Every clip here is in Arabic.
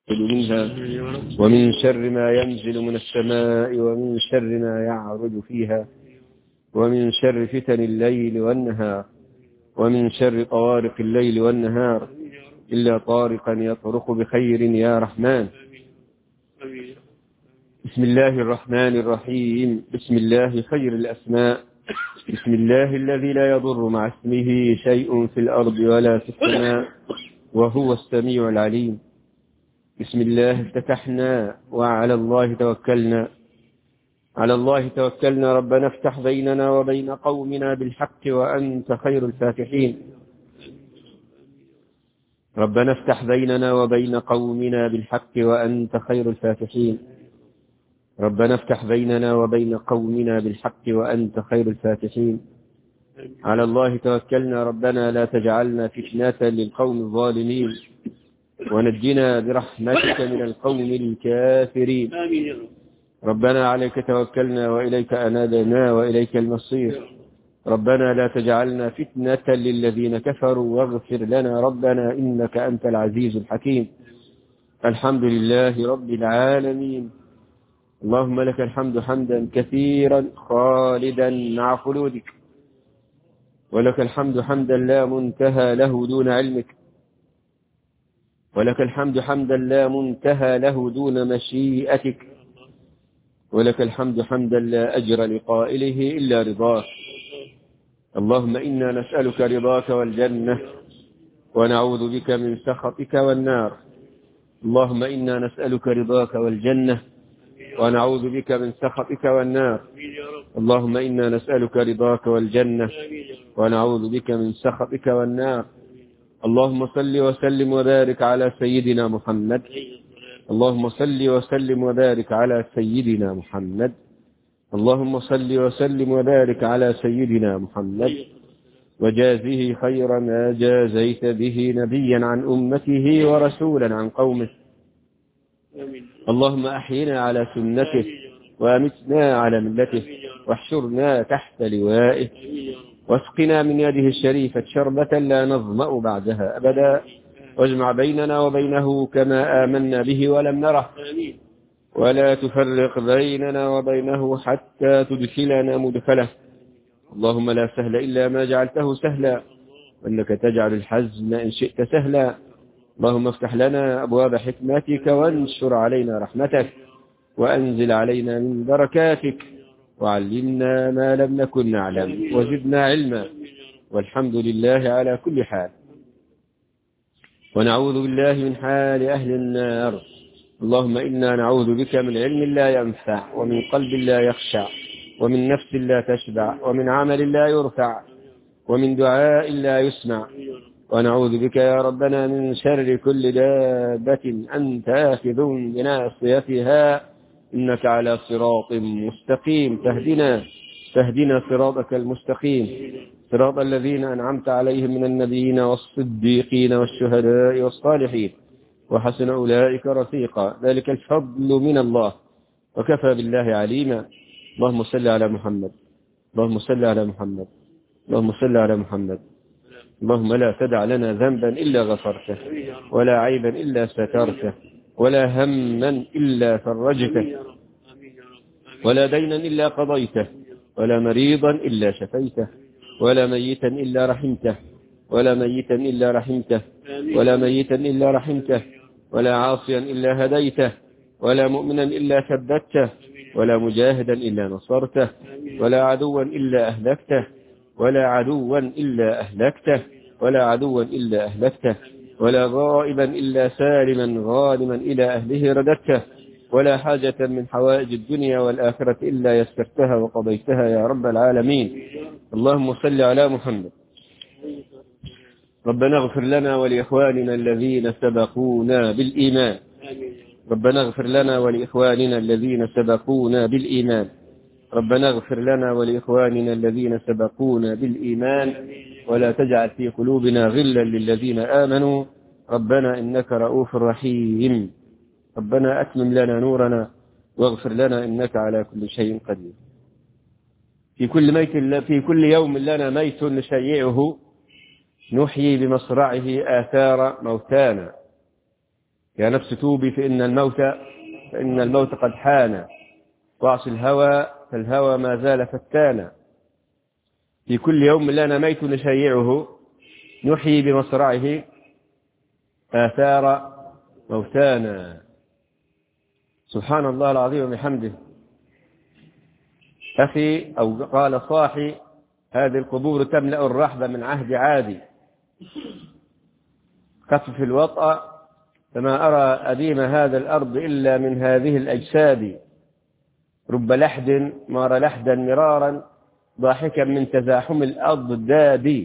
منها ومن شر ما ينزل من السماء ومن شر ما يعرج فيها ومن شر فتن الليل والنهار ومن شر طوارق الليل والنهار إلا طارقا يطرق بخير يا رحمن. بسم الله الرحمن الرحيم. بسم الله خير الأسماء. بسم الله الذي لا يضر مع اسمه شيء في الأرض ولا في السماء وهو السميع العليم. بسم الله افتتحنا وعلى الله توكلنا. على الله توكلنا. ربنا افتح بيننا وبين قومنا بالحق وأنت خير الفاتحين. ربنا افتح بيننا وبين قومنا بالحق وأنت خير الفاتحين. ربنا افتح بيننا وبين قومنا بالحق وأنت خير الفاتحين. على الله توكلنا. ربنا لا تجعلنا فتنة للقوم الظالمين ونجنا برحمتك من القوم الكافرين. ربنا عليك توكلنا وإليك أنابنا وإليك المصير. ربنا لا تجعلنا فتنة للذين كفروا واغفر لنا ربنا إنك أنت العزيز الحكيم. الحمد لله رب العالمين. اللهم لك الحمد حمدا كثيرا خالدا مع خلودك، ولك الحمد حمدا لا منتهى له دون علمك، ولك الحمد حمدا لا منتهى له دون مشيئتك، ولك الحمد حمدا لا أجر لقائله إلا رضاك. اللهم إنا نسألك رضاك والجنة ونعوذ بك من سخطك والنار. اللهم إنا نسألك رضاك والجنة ونعوذ بك من سخطك والنار. اللهم إنا نسألك رضاك والجنة ونعوذ بك من سخطك والنار. اللهم صل وسلم وبارك على سيدنا محمد. اللهم صل وسلم وبارك على سيدنا محمد. اللهم صل وسلم وبارك على سيدنا محمد وجازه خير ما جازيت به نبيا عن أمته ورسولا عن قومه. اللهم أحينا على سنته وأمتنا على ملته واحشرنا تحت لوائه واسقنا من يده الشريفة شربة لا نظمأ بعدها أبدا، واجمع بيننا وبينه كما آمنا به ولم نره، ولا تفرق بيننا وبينه حتى تدخلنا مدخله. اللهم لا سهل إلا ما جعلته سهلا، وإنك تجعل الحزن إن شئت سهلا. اللهم افتح لنا أبواب حكمتك وانشر علينا رحمتك وأنزل علينا من بركاتك وعلمنا ما لم نكن نعلم وزدنا علما، والحمد لله على كل حال. ونعوذ بالله من حال أهل النار. اللهم إنا نعوذ بك من علم لا ينفع ومن قلب لا يخشع ومن نفس لا تشبع ومن عمل لا يرفع ومن دعاء لا يسمع. ونعوذ بك يا ربنا من شر كل دابة أنت آخذ بناصيتها إنك على صراط مستقيم. تهدنا صراطك المستقيم، صراط الذين أنعمت عليهم من النبيين والصديقين والشهداء والصالحين وحسن أولئك رفيقا. ذلك الفضل من الله وكفى بالله عليما. اللهم صل على محمد. اللهم صل على محمد. اللهم صل على محمد. اللهم لا تدع لنا ذنبا إلا غفرته، ولا عيبا إلا سترته، ولا هما إلا فرجته، ولا دينا إلا قضيته، ولا مريضا إلا شفيته، ولا ميتا إلا رحمته، ولا ميتا إلا رحمته، ولا ميتا إلا رحمته، ولا عاصيا إلا هديته، ولا مؤمنا إلا ثبته، ولا مجاهدا إلا نصرته، ولا عدوا إلا أهلكته، ولا عدوا إلا أهلكته، ولا عدوا إلا أهلكته، ولا غائبا إلا سالما غانما إلى أهله رددته، ولا حاجة من حوائج الدنيا والآخرة إلا يسرتها وقضيتها يا رب العالمين. اللهم صل على محمد. ربنا اغفر لنا ولإخواننا الذين سبقونا بالإيمان. ربنا اغفر لنا ولإخواننا الذين سبقونا بالإيمان. ربنا اغفر لنا ولإخواننا الذين سبقونا بالإيمان ولا تجعل في قلوبنا غلا للذين آمنوا ربنا إنك رؤوف رحيم. ربنا أتمم لنا نورنا واغفر لنا إنك على كل شيء قدير. في كل يوم لنا ميت نشيعه نحيي بمصرعه آثار موتانا. يا نفس توبي فإن الموت قد حان، واعص الهوى فالهوى ما زال فتانا، في كل يوم لنا ميت نشيعه، نحيي بمصرعه آثار موتانا. سبحان الله العظيم وبحمده. أخي أو قال صاحي: هذه القبور تملأ الرحب من عهد عادي، خفف الوطأ فما أرى أديم هذا الأرض إلا من هذه الأجساد، رب لحد مار لحدا مرارا ضاحكا من تزاحم الأضداد.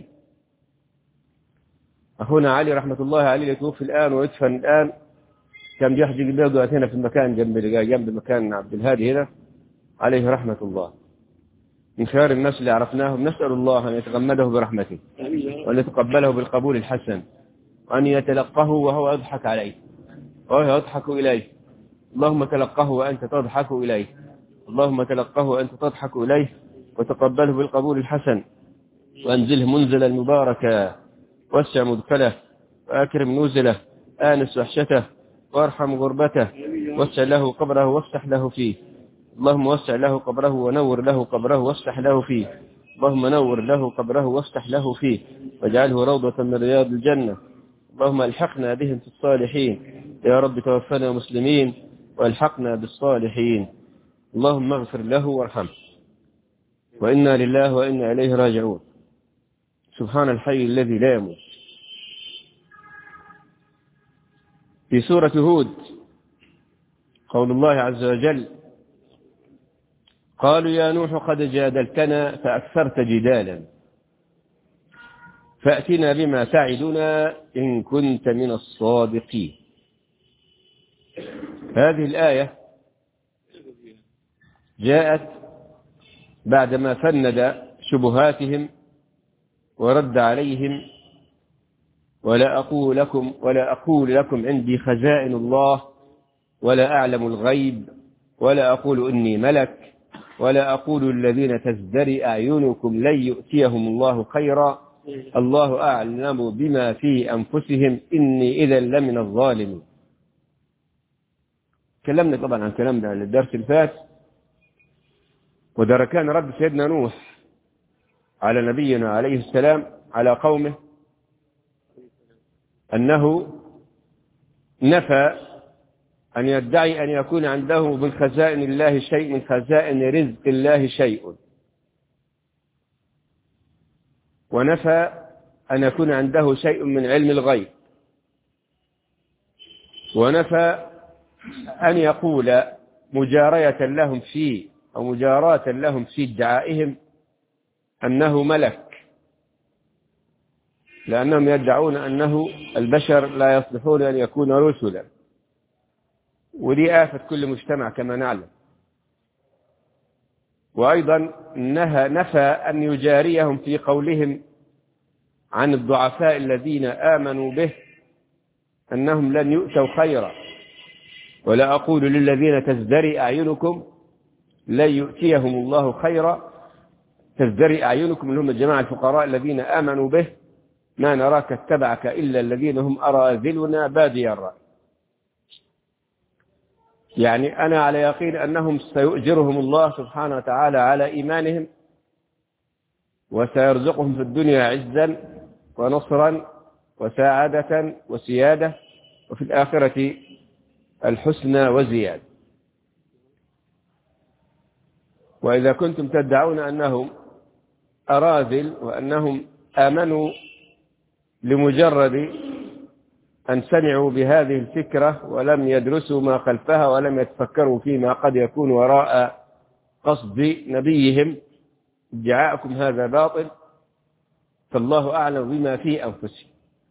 أخونا علي رحمة الله عليه يتوفي الآن ويدفن الآن، كان بيحجي بيضوء هنا في المكان جنب مكان عبد الهادي هنا عليه رحمة الله، من خيار الناس اللي عرفناهم. نسأل الله أن يتغمده برحمته وأن يتقبله بالقبول الحسن، وأن يتلقه وهو يضحك عليه وهو يضحك إليه. اللهم تلقه وأنت تضحك إليه، اللهم تلقه وأنت تضحك إليه، وتقبله بالقبول الحسن، وأنزله منزلا مباركا، واسع مدخله، وأكرم نزله، آنس وحشته، وارحم غربته، واسع له قبره وافتح له فيه. اللهم وسع له قبره ونور له قبره وافتح له فيه. اللهم نور له قبره وافتح له فيه، واجعله روضة من رياض الجنة. اللهم الحقنا بهم في الصالحين، يا رب توفنا مسلمين والحقنا بالصالحين. اللهم اغفر له وارحمه، وإنا لله وإنا إليه راجعون. سبحان الحي الذي لا يموت. في سورة هود قول الله عز وجل: قالوا يا نوح قد جادلتنا فأكثرت جدالا فأتنا بما تعدنا إن كنت من الصادقين. هذه الآية جاءت بعدما فند شبهاتهم ورد عليهم: ولا أقول لكم عندي خزائن الله، ولا أعلم الغيب، ولا أقول إني ملك، ولا أقول الذين تزدري أعينكم لن يؤتيهم الله خيرا، الله أعلم بما في أنفسهم إني إذا لمن الظالمين. تكلمنا طبعا عن كلام ده للدرس الفات، وده كان رد سيدنا نوح على نبينا عليه السلام على قومه أنه نفى أن يدعي أن يكون عنده من خزائن الله شيء، من خزائن رزق الله شيء، ونفى أن يكون عنده شيء من علم الغيب، ونفى أن يقول مجارية لهم فيه أو مجاراة لهم في ادعائهم أنه ملك، لأنهم يدعون أنه البشر لا يصلحون أن يكون رسلا، ودي آفة كل مجتمع كما نعلم. وأيضا نفى أن يجاريهم في قولهم عن الضعفاء الذين آمنوا به أنهم لن يؤتوا خيرا، ولا أقول للذين تزدري أعينكم لن يؤتيهم الله خيرا. تزدري أعينكم اللي هم الجماعة الفقراء الذين آمنوا به: ما نراك اتبعك إلا الذين هم أراذلنا بادي الرأي. يعني أنا على يقين أنهم سيؤجرهم الله سبحانه وتعالى على إيمانهم، وسيرزقهم في الدنيا عزا ونصرا وسعادة وسيادة، وفي الآخرة الحسنى وزيادة. وإذا كنتم تدعون أنهم أراذل وأنهم آمنوا لمجرد أن سمعوا بهذه الفكرة ولم يدرسوا ما خلفها ولم يتفكروا فيما قد يكون وراء قصد نبيهم، ادعاءكم هذا باطل، فالله أعلم بما في أنفسهم.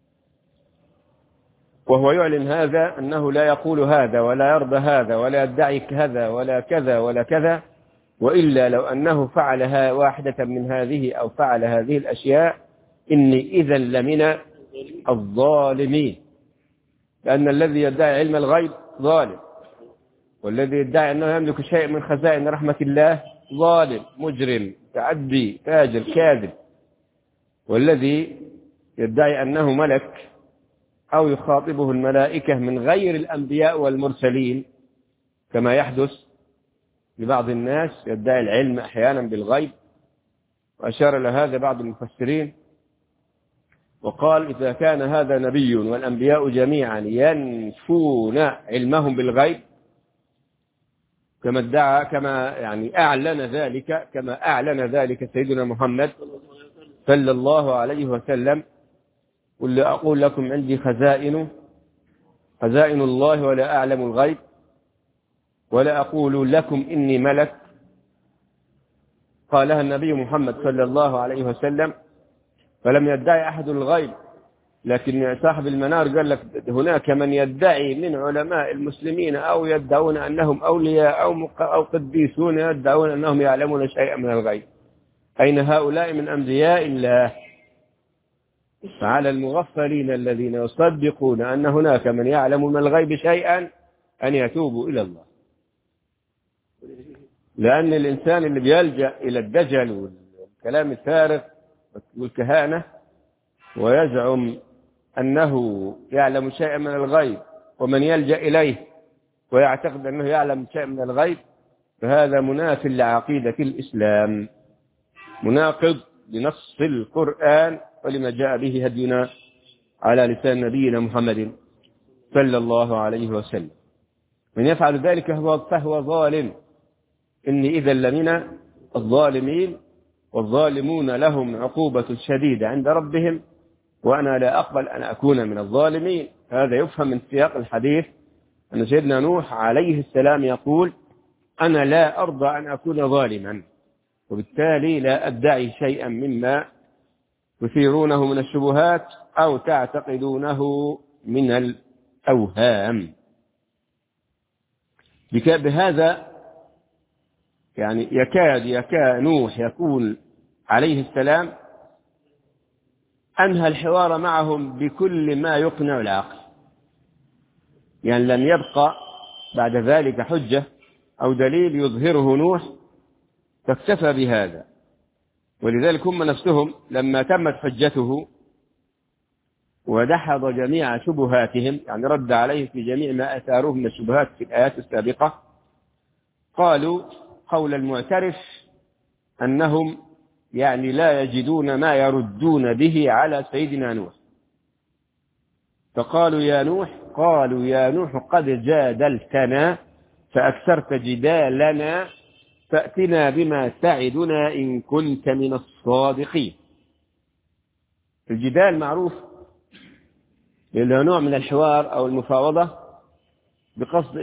وهو يعلن هذا أنه لا يقول هذا ولا يرضى هذا ولا يدعي كذا ولا كذا ولا كذا، وإلا لو أنه فعلها واحدة من هذه أو فعل هذه الأشياء إني إذا لمن الظالمين، لأن الذي يدعي علم الغيب ظالم، والذي يدعي أنه يملك شيء من خزائن رحمة الله ظالم مجرم تعدي فاجر كاذب، والذي يدعي أنه ملك أو يخاطبه الملائكة من غير الأنبياء والمرسلين، كما يحدث لبعض الناس يدعي العلم أحيانا بالغيب، وأشار إلى هذا بعض المفسرين وقال إذا كان هذا نبي والأنبياء جميعا ينفون علمهم بالغيب كما ادعى، كما يعني أعلن ذلك سيدنا محمد صلى الله عليه وسلم: قل أقول لكم عندي خزائن الله ولا أعلم الغيب ولا أقول لكم إني ملك. قالها النبي محمد صلى الله عليه وسلم، فلم يدعي أحد الغيب. لكن صاحب المنار قال لك هناك من يدعي من علماء المسلمين أو يدعون أنهم أولياء أو قديسون يدعون أنهم يعلمون شيئا من الغيب. أين هؤلاء من أنبياء الله؟ فعلى المغفلين الذين يصدقون أن هناك من يعلم من الغيب شيئا أن يتوبوا إلى الله، لأن الإنسان اللي بيلجأ إلى الدجل والكلام الفارغ والكهانة ويزعم أنه يعلم شيئا من الغيب، ومن يلجأ إليه ويعتقد أنه يعلم شيئا من الغيب، فهذا مناف لعقيدة الإسلام، مناقض لنص القرآن ولما جاء به هدينا على لسان نبينا محمد صلى الله عليه وسلم. من يفعل ذلك فهو ظالم، إني إذا لمن الظالمين، والظالمون لهم عقوبة شديدة عند ربهم وأنا لا أقبل أن أكون من الظالمين. هذا يفهم من سياق الحديث أن سيدنا نوح عليه السلام يقول: أنا لا أرضى أن أكون ظالما، وبالتالي لا أدعي شيئا مما تثيرونه من الشبهات أو تعتقدونه من الأوهام. بهذا يعني يكاد نوح يكون عليه السلام أنهى الحوار معهم بكل ما يقنع العقل، يعني لم يبقى بعد ذلك حجة أو دليل يظهره نوح، فاكتفى بهذا. ولذلك هم نفسهم لما تمت حجته ودحض جميع شبهاتهم، يعني رد عليه في جميع ما أثاروه من الشبهات في الآيات السابقة، قالوا قول المعترف أنهم يعني لا يجدون ما يردون به على سيدنا نوح، فقالوا يا نوح قد جادلتنا فأكثرت جدالنا فأتنا بما تعدنا إن كنت من الصادقين. الجدال معروف إنه نوع من الحوار أو المفاوضة بقصد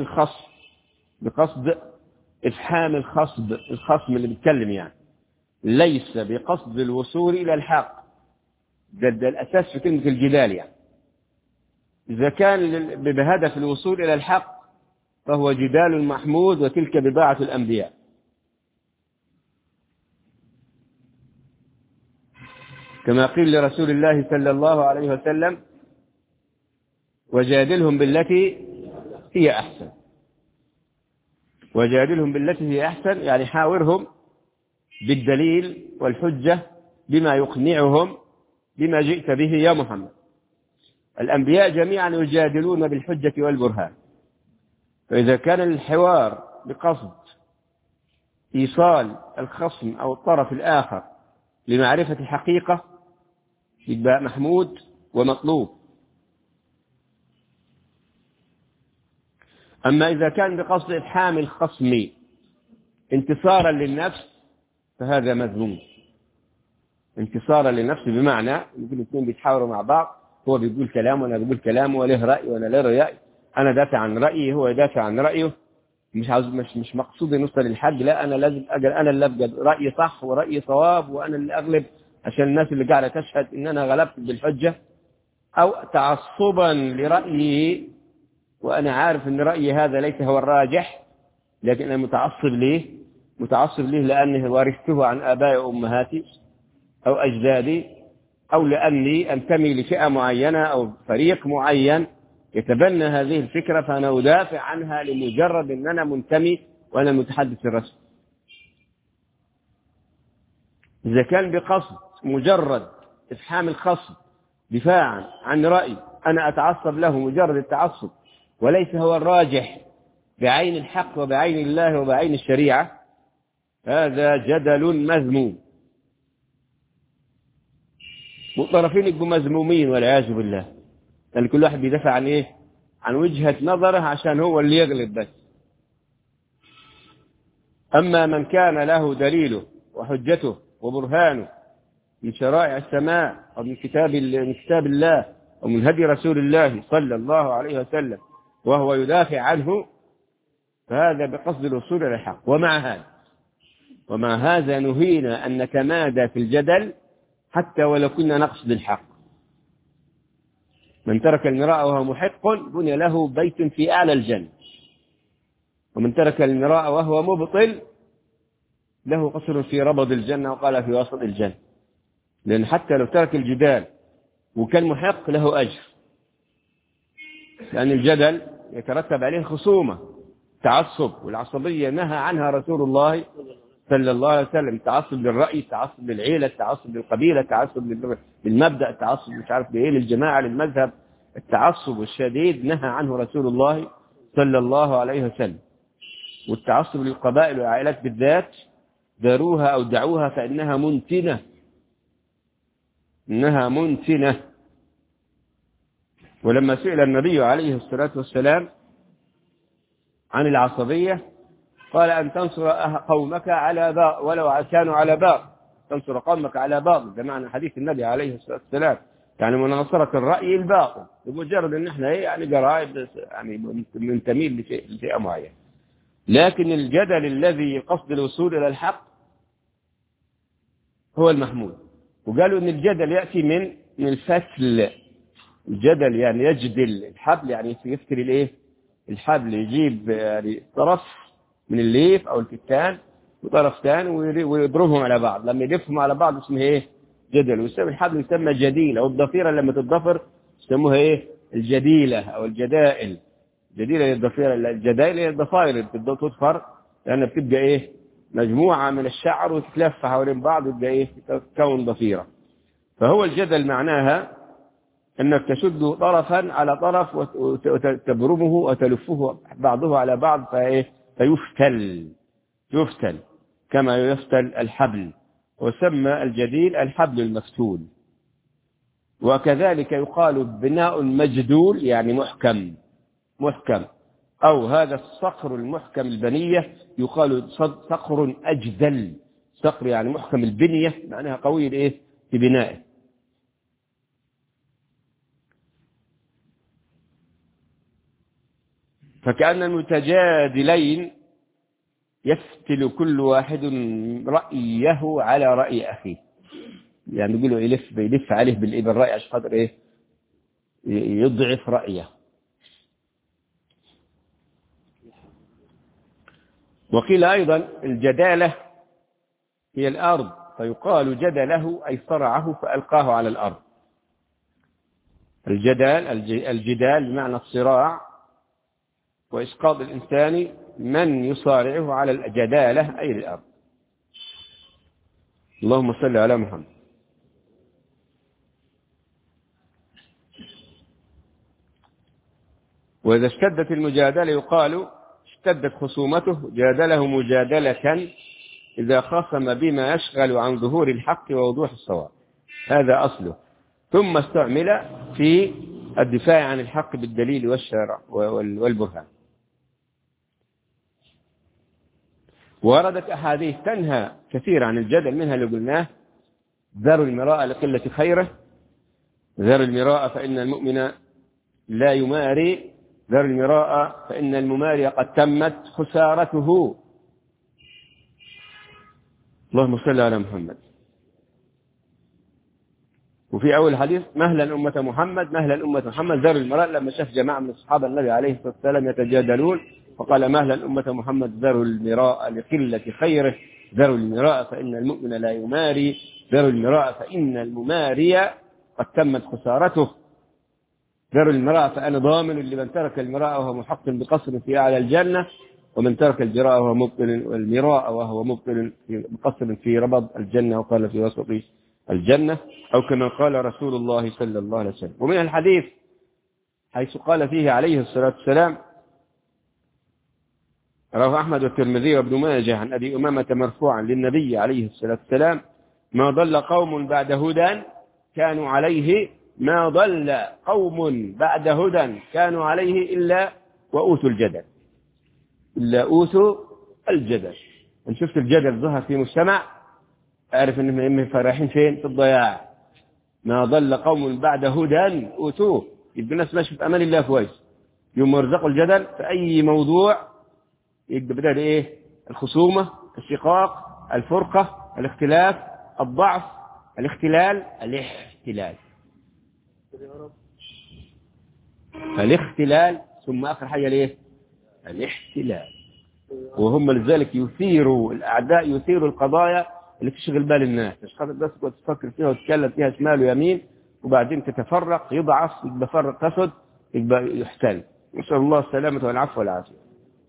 إفحام الخصم اللي بيتكلم، يعني ليس بقصد الوصول إلى الحق. ده الأساس في كلمة الجدال. يعني إذا كان بهدف الوصول إلى الحق فهو جدال محمود، وتلك بضاعة الأنبياء. كما قيل لرسول الله صلى الله عليه وسلم: وجادلهم بالتي هي أحسن. وجادلهم بالتي هي أحسن يعني حاورهم بالدليل والحجة بما يقنعهم بما جئت به يا محمد. الأنبياء جميعا يجادلون بالحجة والبرهان، فإذا كان الحوار بقصد إيصال الخصم أو الطرف الآخر لمعرفة حقيقة يبقى محمود ومطلوب. أما إذا كان بقصد إفحام الخصم انتصارا للنفس فهذا مذموم. انتصارا للنفس بمعنى يمكن الاثنين بيتحاوروا مع بعض، هو بيقول كلام وأنا بقول كلام، وله رأي وأنا له رأي، أنا دافع عن رأيي هو يدافع عن رأيه، مش مقصود نوصل للحد، لا أنا لازم أنا اللي أبقى رأيي صح ورأيي صواب وأنا اللي أغلب عشان الناس اللي قاعدة تشهد إن أنا غلبت بالحجة، أو تعصبا لرأيي وأنا عارف أن رأيي هذا ليس هو الراجح، لكن أنا متعصب ليه لأنه ورثته عن آبائي وأمهاتي أو أجدادي، أو لأني أنتمي لفئة معينة أو فريق معين يتبنى هذه الفكرة فأنا أدافع عنها لمجرد أن أنا منتمي وأنا المتحدث الرسمي. إذا كان بقصد مجرد إفحام الخصم دفاعا عن رأي أنا أتعصب له مجرد التعصب وليس هو الراجح بعين الحق وبعين الله وبعين الشريعة، هذا جدل مذموم، والطرفين يبقوا مذمومين والعياذ بالله، لأن كل واحد بيدافع عن إيه؟ عن وجهة نظره عشان هو اللي يغلب بس. أما من كان له دليله وحجته وبرهانه من شرائع السماء أو من كتاب الله أو من هدي رسول الله صلى الله عليه وسلم وهو يدافع عنه، فهذا بقصد الوصول إلى الحق. ومع هذا نهينا أن نتمادى في الجدل حتى ولو كنا نقصد الحق. من ترك المراء وهو محق بني له بيت في أعلى الجنة، ومن ترك المراء وهو مبطل له قصر في ربض الجنة، وقال في وسط الجنة. لأن حتى لو ترك الجدال وكان محق له أجر، لأن الجدل يترتب عليه خصومة، تعصب، والعصبية نهى عنها رسول الله صلى الله عليه وسلم. التعصب للرأي، التعصب للعيلة، التعصب للقبيلة، التعصب للمبدأ، التعصب مش عارف لإيه، للجماعة، للمذهب، التعصب الشديد نهى عنه رسول الله صلى الله عليه وسلم. والتعصب للقبائل والعائلات بالذات داروها أو دعوها فإنها منتنة، إنها منتنة. ولما سئل النبي عليه الصلاة والسلام عن العصبية قال أن تنصر قومك على باطل ولو كانوا على باطل، تنصر قومك على باطل، ده معنى حديث النبي عليه الصلاة والسلام، يعني مناصرة الرأي الباطل، بمجرد أن احنا يعني جرائد يعني ننتمي لشيء معين. لكن الجدل الذي قصد الوصول إلى الحق هو المحمود. وقالوا أن الجدل يأتي من الفصل. الجدل يعني يجدل الحبل، يعني يفتر الايه؟ الحبل، يجيب يعني طرف من الليف او الكتان وطرف ثاني ويضربهم على بعض، لما يلفهم على بعض اسمه ايه؟ جدل. ويسمى الحبل يسمى جديلة، والضفيرة لما تتضفر يسموها ايه؟ الجديلة او الجدائل. جديلة للضفيرة، الجدائل هي الضفائر اللي تضفر لأنها بتبقى ايه؟ مجموعة من الشعر وتتلف حوالين بعض وتبقى ايه؟ تكون ضفيرة. فهو الجدل معناها أنك تشد طرفا على طرف وتبرمه وتلفه بعضه على بعض يفتل كما يفتل الحبل، وسمى الجديل الحبل المفتول. وكذلك يقال بناء مجدول يعني محكم، أو هذا الصقر المحكم البنية يقال صقر أجدل، صقر يعني محكم البنية معناها قوي الإيه؟ في بنائه. فكأن المتجادلين يفتل كل واحد رأيه على رأي أخيه، يعني يقولوا يلف عليه بالرأي عشان خاطر إيه؟ يضعف رأيه. وقيل أيضا الجدالة هي الأرض، فيقال جدله أي صرعه فألقاه على الأرض. الجدال بمعنى الصراع وإسقاط الإنسان من يصارعه على الجدالة أي الأرض. اللهم صل على محمد. وإذا اشتدت المجادلة يقال اشتدت خصومته، جادله مجادلة إذا خاصم بما يشغل عن ظهور الحق ووضوح الصواب، هذا أصله، ثم استعمل في الدفاع عن الحق بالدليل والشرع والبرهان. وردت أحاديث تنهى كثير عن الجدل، منها اللي قلناه: ذروا المراء لقلة خيره، ذروا المراء فإن المؤمن لا يماري، ذروا المراء فإن المماري قد تمت خسارته. اللهم صل على محمد. وفي أول حديث: مهلا أمة محمد، مهلا أمة محمد، ذروا المراء، لما شاف جماعة من أصحاب النبي عليه الصلاة والسلام يتجادلون فقال: مهلا أمة محمد، ذروا المراء لقلة خيره، ذروا المراء فإن المؤمن لا يماري، ذروا المراء فإن المماري قد تمت خسارته. ذروا المراء فأنا ضامن لمن ترك المراء وهو محق بقصر في أعلى الجنة، ومن ترك الجراء وهو مبطل، والمراء وهو مبطل بقصر في ربض الجنة، وقال في وسط الجنة، أو كما قال رسول الله صلى الله عليه وسلم. ومن الحديث حيث قال فيه عليه الصلاة والسلام، رواه أحمد والترمذي وابن ماجه عن أبي أمامة مرفوعا للنبي عليه الصلاة والسلام: ما ضل قوم بعد هدى كانوا عليه، ما ضل قوم بعد هدى كانوا عليه إلا وأوتوا الجدل، إلا أوتوا الجدل. إن شفت الجدل ظهر في مجتمع أعرف إنهم رايحين فين؟ في الضياع. ما ضل قوم بعد هدى أوتوه، يبقى الناس ماشي في أمان الله كويس، يوم يرزقوا الجدل في أي موضوع يبقى بدأ إيه؟ الخصومة، الشقاق، الفرقة، الاختلاف، الضعف، الاختلال، الاحتلال. فالاختلال ثم آخر حاجة ليه؟ الاحتلال. وهم لذلك يثيروا الأعداء، يثيروا القضايا اللي تشغل بال الناس، مش خاطر بس تفكر فيها وتتكلم فيها شمال ويمين وبعدين تتفرق، يضعف، يبقى فرق تسد، يبقى يحتل. نسأل الله السلامة والعفو والعافية.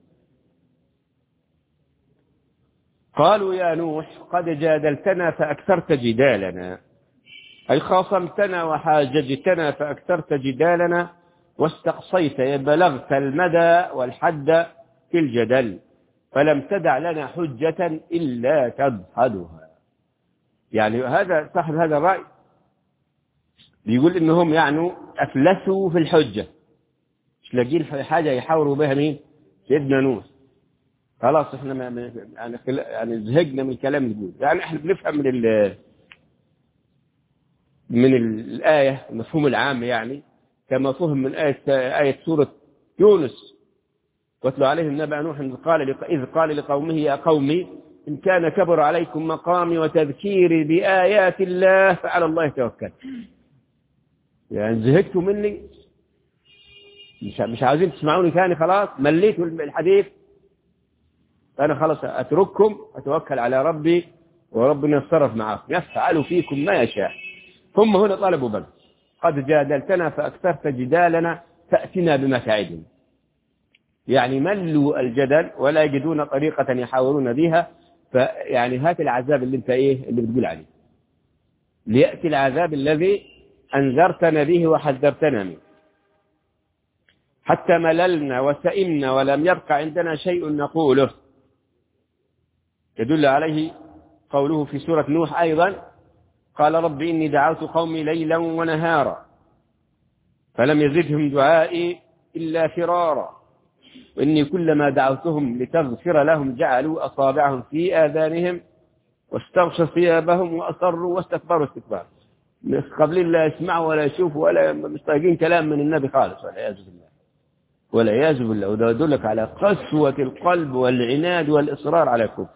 قالوا يا نوح قد جادلتنا فأكثرت جدالنا، أي خاصمتنا وحاججتنا فأكثرت جدالنا، واستقصيت، بلغت المدى والحد في الجدل، فلم تدع لنا حجة إلا تدحضها. يعني هذا صاحب هذا الرأي بيقول إنهم يعني أفلسوا في الحجة، مش لاقين حاجة يحاوروا بها مين؟ سيدنا نوح. خلاص احنا يعني زهقنا من الكلام اللي يعني احنا بنفهم من الآية المفهوم العام، يعني كما فهم من آية سورة يونس: واتلو عليهم نبأ نوح إذ قال لقومه يا قوم إن كان كبر عليكم مقامي وتذكيري بآيات الله فعلى الله توكل. يعني زهقتوا مني، مش عايزين تسمعوني ثاني، خلاص مليتوا الحديث، فأنا خلاص أترككم أتوكل على ربي وربنا يتصرف معكم، يفعل فيكم ما يشاء. ثم هنا طلبوا بل قد جادلتنا فأكثرت جدالنا فأتنا بما تعدنا. يعني ملوا الجدل ولا يجدون طريقة يحاولون بها، فيعني هات العذاب اللي انت اللي بتقول عليه، ليأتي العذاب الذي أنذرتنا به وحذرتنا منه. حتى مللنا وسئمنا ولم يبق عندنا شيء نقوله. يدل عليه قوله في سورة نوح أيضا: قال رب إني دعوت قومي ليلا ونهارا فلم يزدهم دعائي إلا فرارا، وإني كلما دعوتهم لتغفر لهم جعلوا أصابعهم في آذانهم واستغشوا ثيابهم وأصروا واستكبروا استكبارا. قبل لا يسمعوا ولا يشوفوا ولا مستيقين كلام من النبي خالص، والعياذ بالله والعياذ بالله. وده يدلك على قسوة القلب والعناد والإصرار على الكفر.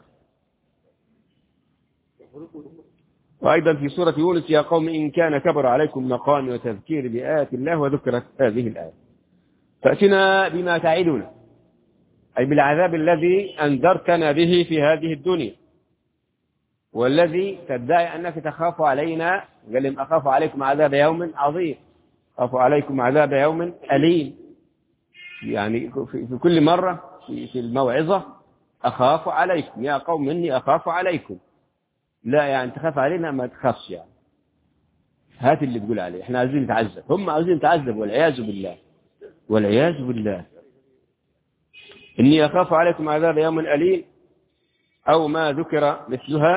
وأيضا في سورة يونس: يا قوم إن كان كبر عليكم مقامي وتذكير بآيات الله، وذكرت هذه الآية. فأتنا بما تعدنا، أي بالعذاب الذي أنذرتنا به في هذه الدنيا، والذي تدعي أنك تخاف علينا. قال لهم أخاف عليكم عذاب يوم عظيم، أخاف عليكم عذاب يوم أليم. يعني في كل مرة في الموعظة أخاف عليكم، يا قوم إني أخاف عليكم. لا يعني تخاف علينا ما تخافش، يعني هات اللي تقول عليه، احنا عايزين نتعذب، هم عايزين نتعذب والعياذ بالله والعياذ بالله. إني أخاف عليكم عذاب يوم أليم أو ما ذكر مثلها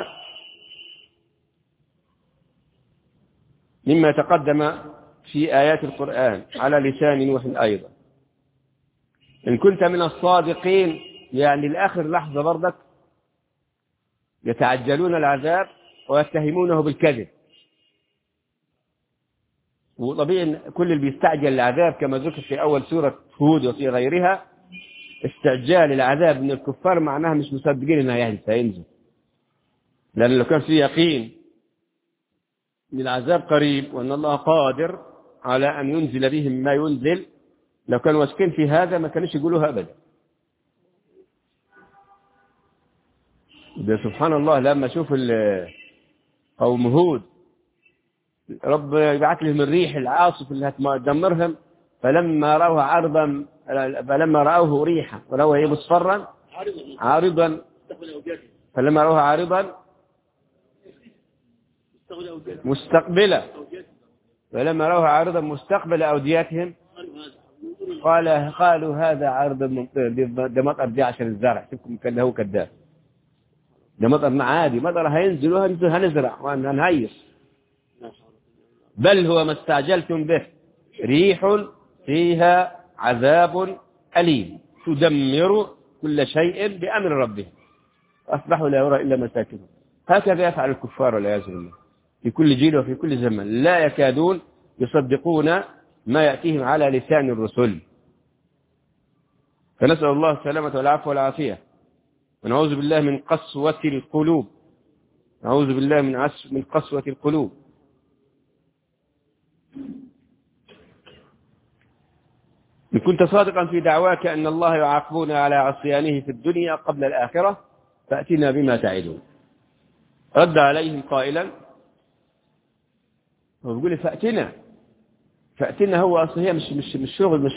مما تقدم في آيات القرآن على لسان نوح أيضا. إن كنت من الصادقين، يعني لآخر لحظة برضك يتعجلون العذاب ويتهمونه بالكذب. وطبيعي كل اللي بيستعجل العذاب كما ذكر في أول سورة هود وفي غيرها، استعجال العذاب من الكفار معناها مش مصدقين انها سينزل، لأن لو كان في يقين ان العذاب قريب وان الله قادر على ان ينزل بهم ما ينزل، لو كانوا واثقين في هذا ما كانوش يقولوها ابدا. ده سبحان الله، لما اشوف قوم هود رب يبعث لهم الريح العاصف اللي هتدمرهم، فلما رأوه ريحا ورأوه مصفرا عارضا، فلما رأوه عارضا مستقبلا، فلما رأوه عارضا مستقبل أودياتهم قالوا هذا عرض ممطر، ده مطر دي عشان الزرع. شوفكم كان هو كذاب، ده مطر عادي، مطر هينزل هنزرع وهنهيص. بل هو ما استعجلتم به، ريح فيها عذاب أليم تدمر كل شيء بأمر ربه أصبحوا لا يرى إلا مساكنهم. هكذا يفعل الكفار والعياذ بالله في كل جيل وفي كل زمن، لا يكادون يصدقون ما يأتيهم على لسان الرسل. فنسأل الله السلامة والعفو والعافية، ونعوذ بالله من قسوة القلوب، نعوذ بالله من قسوة القلوب. إن كنت صادقا في دعواك أن الله يعاقبنا على عصيانه في الدنيا قبل الآخرة فأتنا بما تعدون. رد عليهم قائلا، هو بيقول فأتنا هو أصلا هي مش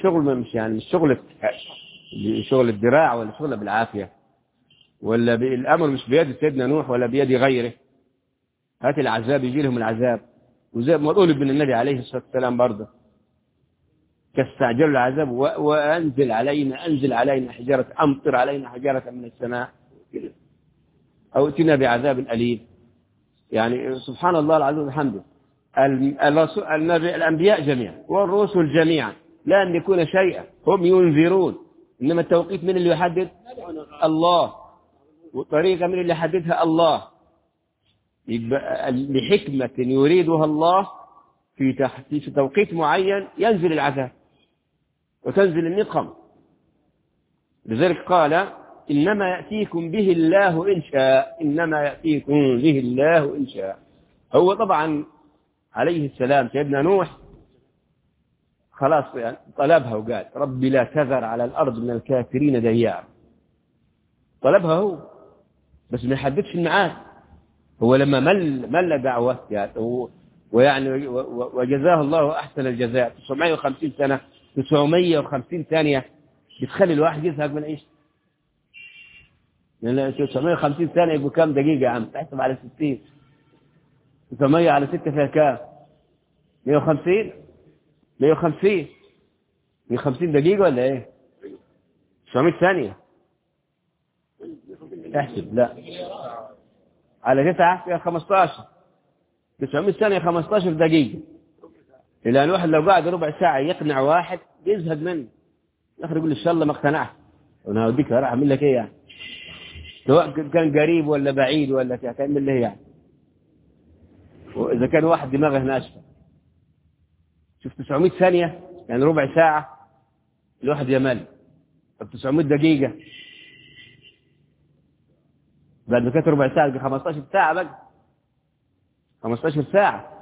شغل الذراع، ولا شغل بالعافية، ولا الأمر مش بيد سيدنا نوح ولا بيد غيره. هات العذاب يجي لهم العذاب، وزي ما قول ابن النبي عليه الصلاة والسلام برضه كاستعجلوا العذاب وأنزل علينا حجارة، أمطر علينا حجارة من السماء أو ائتنا بعذاب أليم. يعني سبحان الله العظيم وبحمده، الأنبياء جميعا والرسل جميعا لا يملكون شيئا، هم ينذرون، إنما التوقيت من اللي يحدد؟ الله. والطريقة من اللي يحددها؟ الله. يبقى لحكمة يريدها الله في توقيت معين ينزل العذاب وتنزل النقم. لذلك قال إنما يأتيكم به الله إن شاء، إنما يأتيكم به الله إن شاء. هو طبعا عليه السلام سيدنا نوح خلاص يعني طلبها وقال ربي لا تذر على الأرض من الكافرين ديارا، طلبها هو بس ما يحددش الميعاد. هو لما مل دعوة يعني ويعني وجزاه الله أحسن الجزاء 950 سنة 950 ثانية بتخلي الواحد يزهق من عيش. لأن 950 ثانية يبقوا كام دقيقة يا عم؟ تحسب على 60، 900 على 6 فيها كام؟ 150 150 دقيقة ولا ايه؟ 900 ثانية احسب. لا على 9 فيها 15، 900 ثانية 15 دقيقة. إلا الواحد لو قاعد ربع ساعة يقنع واحد يزهد منه، الآخر يقول إن شاء الله ما اقتنعت، أنا هوديك راح أعمل لك إيه يعني؟ سواء كان قريب ولا بعيد ولا تعمل له يعني. وإذا كان واحد دماغه ناشفة شوف 900 ثانية يعني ربع ساعة الواحد يمل. طب 900 دقيقة بعد ما كانت ربع ساعة 15 ساعة بقى، 15 ساعة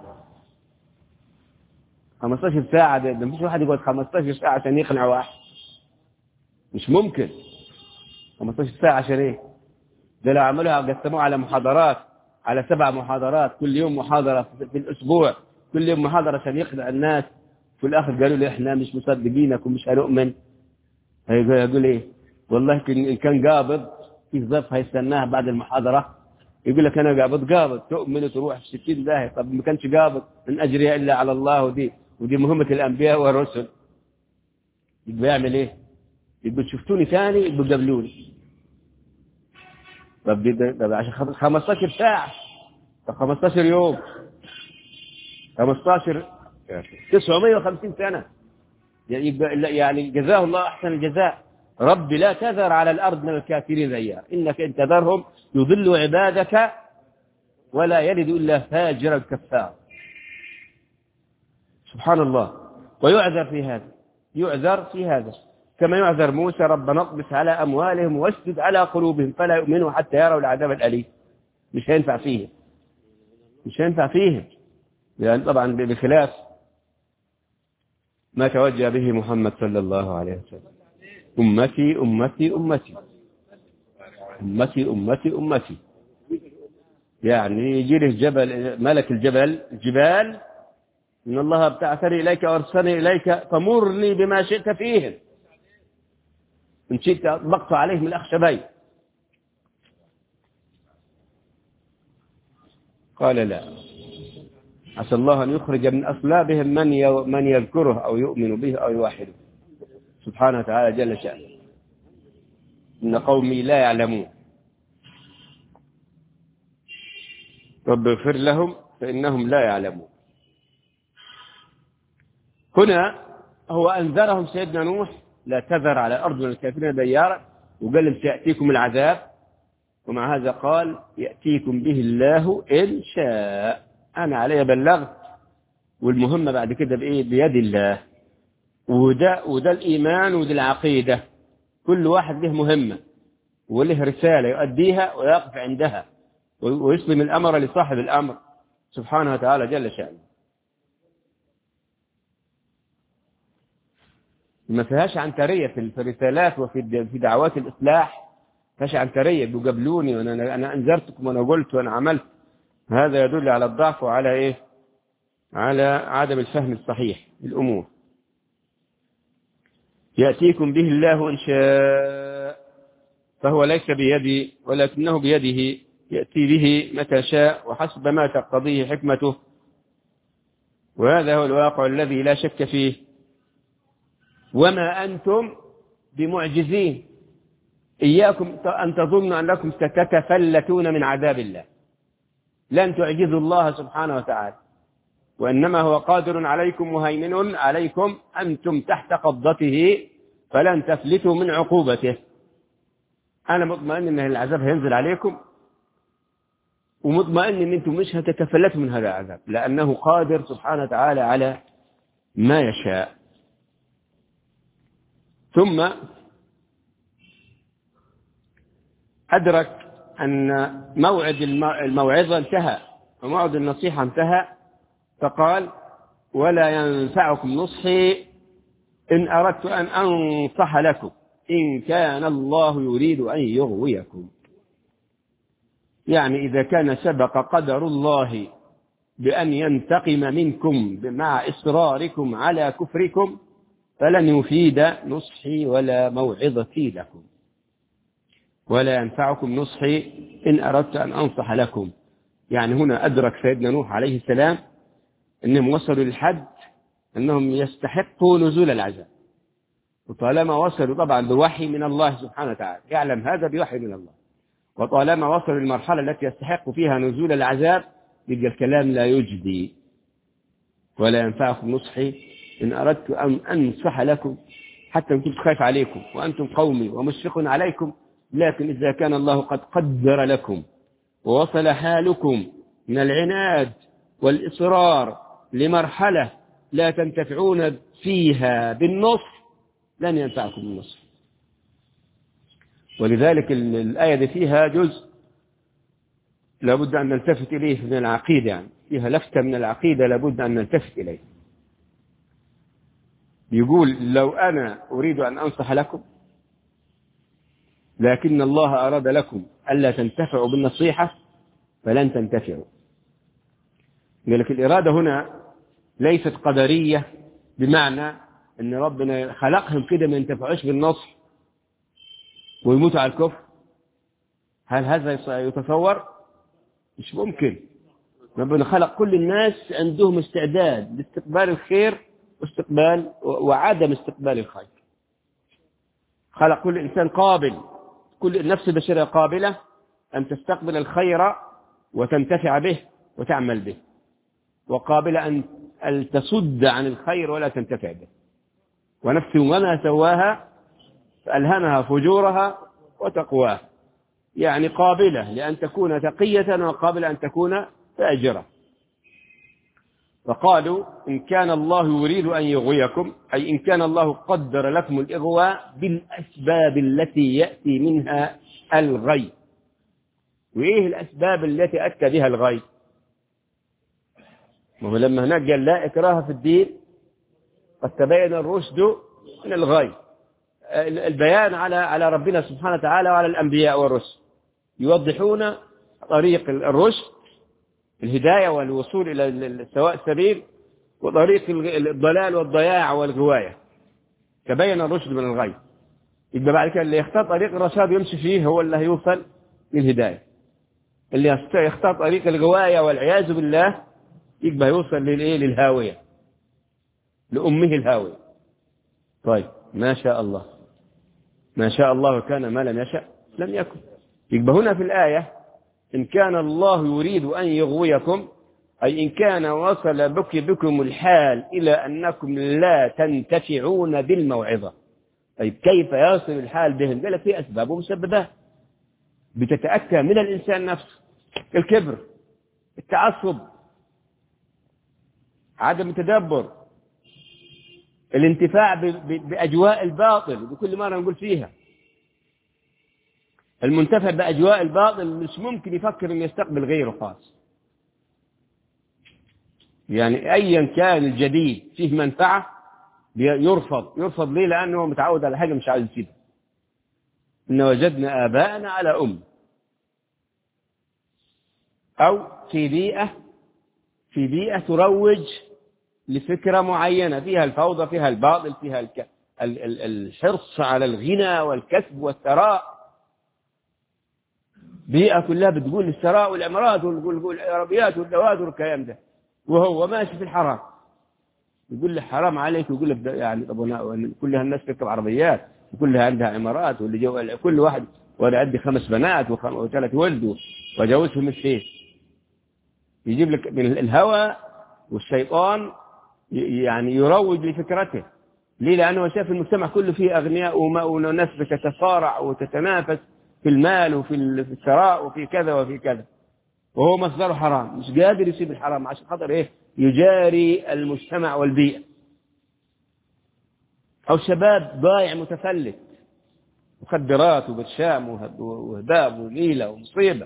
15 ساعة. ده مفيش واحد يقعد 15 ساعة عشان يقنع واحد، مش ممكن. 15 ساعة عشان ايه؟ ده لو عملوها قسموها على محاضرات، على 7 محاضرات، كل يوم محاضرة في الأسبوع، كل يوم محاضرة عشان يقنع الناس، في الآخر قالوا لي احنا مش مصدقينك ومش هنؤمن. هيقول ايه؟ والله إن كان قابض في ظرف هيستناها بعد المحاضرة يقول لك أنا قابض تؤمن وتروح في 60 داهية. طب ما كانش قابض إن أجري إلا على الله، ودي مهمة الأنبياء والرسل. يبقى يعمل إيه؟ يبقى شفتوني ثاني يبقى قبلوني. طب عشان 15 ساعة، طب 15 يوم، 15 950 سنة يعني جزاه الله أحسن الجزاء. رب لا تذر على الأرض من الكافرين ديار، إنك إن تذرهم يضلوا عبادك ولا يلد إلا فاجرا كفارا. سبحان الله. ويعذر في هذا كما يعذر موسى ربنا اطمس على أموالهم واشدد على قلوبهم فلا يؤمنوا حتى يروا العذاب الأليم. مش هينفع فيهم لأن طبعا بخلاف ما توجه به محمد صلى الله عليه وسلم. أمتي أمتي أمتي أمتي أمتي أمتي. يعني يجي له جبل ملك الجبال إن الله ابتعثني إليك وأرسلني إليك فمرني بما شئت فيهم، إن شئت أطبقت عليهم الأخشبين. قال لا، عسى الله أن يخرج من أصلابهم من يذكره أو يؤمن به أو يوحده. سبحانه وتعالى جل شأنه إن قومي لا يعلمون رب اغفر لهم فإنهم لا يعلمون. هنا هو أنذرهم سيدنا نوح لا تذر على الأرض من الكافرين ديارا، وقال لهم سيأتيكم العذاب، ومع هذا قال يأتيكم به الله إن شاء. أنا علي بلغت، والمهمة بعد كده بإيه؟ بيد الله. وده الإيمان وده العقيدة، كل واحد له مهمة وله رسالة يؤديها ويقف عندها ويسلم الأمر لصاحب الأمر سبحانه وتعالى جل شأنه. ما فيهاش عنترية في الرسالات وفي دعوات الإصلاح، ما فيهاش عنترية بيقابلوني وأنا أنذرتكم وأنا قلت وأنا عملت. هذا يدل على الضعف وعلى إيه؟ على عدم الفهم الصحيح للأمور. يأتيكم به الله إن شاء، فهو ليس بيدي ولكنه بيده، يأتي به متى شاء وحسب ما تقتضيه حكمته، وهذا هو الواقع الذي لا شك فيه. وما أنتم بمعجزين، إياكم أن تظنوا أنكم ستتفلتون من عذاب الله، لن تعجزوا الله سبحانه وتعالى، وإنما هو قادر عليكم مهيمن عليكم، أنتم تحت قبضته فلن تفلتوا من عقوبته. أنا مطمئن أن العذاب هينزل عليكم، ومطمئن أن أنتم مش هتتفلتوا من هذا العذاب، لأنه قادر سبحانه وتعالى على ما يشاء. ثم أدرك أن موعد الموعظة انتهى وموعد النصيحة انتهى، فقال ولا ينفعكم نصحي إن أردت أن أنصح لكم إن كان الله يريد أن يغويكم. يعني إذا كان سبق قدر الله بأن ينتقم منكم مع إصراركم على كفركم فلن يفيد نصحي ولا موعظتي لكم. ولا ينفعكم نصحي إن أردت أن أنصح لكم. يعني هنا أدرك سيدنا نوح عليه السلام أنهم وصلوا للحد أنهم يستحقوا نزول العذاب، وطالما وصلوا طبعا بوحي من الله سبحانه وتعالى، يعلم هذا بوحي من الله، وطالما وصلوا للمرحلة التي يستحق فيها نزول العذاب يبقى الكلام لا يجدي. ولا ينفعكم نصحي إن أردت أن أنصح لكم، حتى إن كنت خايف عليكم وأنتم قومي ومشفق عليكم، لكن إذا كان الله قد قدر لكم ووصل حالكم من العناد والإصرار لمرحلة لا تنتفعون فيها بالنصح لن ينفعكم النصح. ولذلك الآية دي فيها جزء لابد أن نلتفت إليه من العقيدة، يعني فيها لفتة من العقيدة لابد أن نلتفت إليه. يقول لو أنا أريد أن أنصح لكم لكن الله أراد لكم ألا تنتفعوا بالنصيحة فلن تنتفعوا. لذلك الإرادة هنا ليست قدرية بمعنى أن ربنا خلقهم كده ما ينتفعوش بالنصح ويموتوا على الكفر. هل هذا يتصور؟ مش ممكن. ربنا خلق كل الناس عندهم استعداد لاستقبال الخير واستقبال وعدم استقبال الخير. خلق كل إنسان قابل، كل النفس البشرية قابلة أن تستقبل الخير وتنتفع به وتعمل به، وقابلة أن تصد عن الخير ولا تنتفع به. ونفس وما سواها فألهمها فجورها وتقواها، يعني قابلة لأن تكون تقية وقابلة أن تكون فاجرة. فقالوا إن كان الله يريد أن يغويكم، أي إن كان الله قدر لكم الإغواء بالأسباب التي يأتي منها الغي. وإيه الأسباب التي أتى بها الغي؟ وهو لما هناك قال لا إكراه في الدين قد تبين الرشد من الغي، البيان على ربنا سبحانه وتعالى وعلى الأنبياء والرسل يوضحون طريق الرشد الهداية والوصول إلى سواء السبيل، وطريق الضلال والضياع والغواية. تبين الرشد من الغي، يبقى بعد كده اللي يختار طريق الرشاد يمشي فيه هو اللي هيوصل للهداية. اللي يختار طريق الغواية والعياذ بالله يبقى يوصل للهاوية، لأمه الهاوية. طيب ما شاء الله، ما شاء الله كان، ما لم يشأ لم يكن. يبقى هنا في الآية إن كان الله يريد أن يغويكم، أي إن كان وصل بكم الحال إلى أنكم لا تنتفعون بالموعظة. طيب كيف يصل الحال بهم؟ قال لك في أسباب ومسببات بتتأتى من الإنسان نفسه: الكبر، التعصب، عدم التدبر، الانتفاع بأجواء الباطل بكل مرة نقول فيها. المنتفع بأجواء الباطل مش ممكن يفكر أن يستقبل غيره خاص، يعني أيا كان الجديد فيه منفعة يرفض ليه؟ لأنه متعود على حاجة مش عايز يسيبها. إن وجدنا آباءنا على أو في بيئة تروج لفكرة معينة فيها الفوضى، فيها الباطل، فيها الحرص على الغنى والكسب والثراء. بيئة كلها بتقول الثراء والعمارات والعربيات والدوات والكلام ده، وهو ماشي في الحرام. يقول له حرام عليك، ويقول لك يعني كلها الناس تركب عربيات وكلها عندها عمارات، واللي كل واحد وانا عندي 5 بنات و3 ولد وجوزهم الشيخ. يجيب لك من الهوى والشيطان يعني يروج لفكرته. ليه؟ لأنه شاف المجتمع كله فيه أغنياء وناس بتتصارع وتتنافس في المال وفي الثراء وفي كذا وفي كذا، وهو مصدره حرام، مش قادر يسيب الحرام عشان خاطر إيه؟ يجاري المجتمع والبيئة. أو شباب ضايع متفلت، مخدرات وبرشام وهباب وغيلة ومصيبة.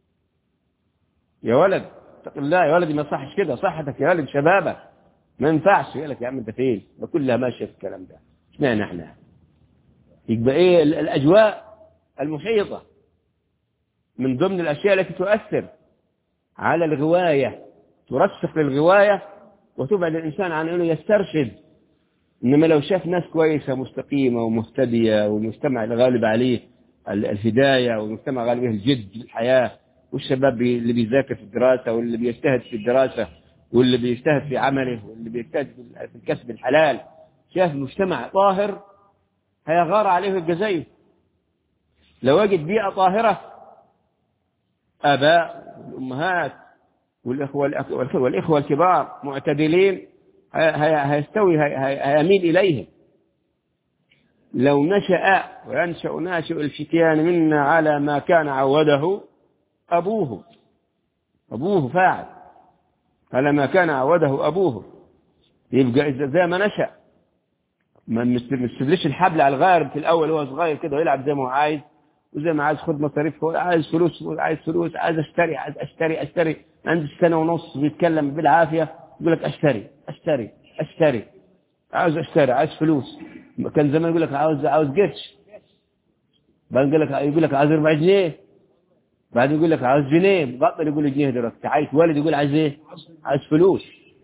يا ولد اتق الله يا ولدي، ما صحش كده، صحتك يا ولد، شبابك ما ينفعش. يقول لك يا عم انت فين؟ كلها ماشيه في الكلام ده. اشمعنى احنا؟ يبقى ايه الاجواء المحيطه من ضمن الاشياء التي تؤثر على الغوايه، ترسخ للغوايه وتبعد الانسان عن انه يسترشد. انما لو شاف ناس كويسه مستقيمه ومهتديه، والمجتمع الغالب عليه الهدايه، والمجتمع غالب عليه الجد في الحياه، والشباب اللي بيذاكر في الدراسه، واللي بيجتهد في الدراسه، واللي بيجتهد في عمله، واللي بيجتهد في الكسب الحلال، شاف مجتمع طاهر هيغار عليه الجزائر. لو وجد بيئة طاهرة، آباء والأمهات والإخوة الكبار معتدلين، هيميل إليهم. لو نشأ وينشأ ناشئ الفتيان منا على ما كان عوده أبوه فاعل على ما كان عوده أبوه. يبقى إذا زي ما نشأ ما نستدلش الحبل على الغارب في الأول وهو صغير كده ويلعب زي ما هو عايز، وزي ما عايز خد مصاريف، عايز فلوس، عايز أشتري. عندي 1.5 سنة بيتكلم بالعافية يقول لك أشتري، عايز فلوس. كان زمان يقول لك عاوز قرش، بعدين يقول لك عايز 4 جنيه، بعدين يقول لك عاوز جنيه، بطل يقول جنيه دلوقتي. عايز ولد يقول عايز ايه؟ عايز فلوس.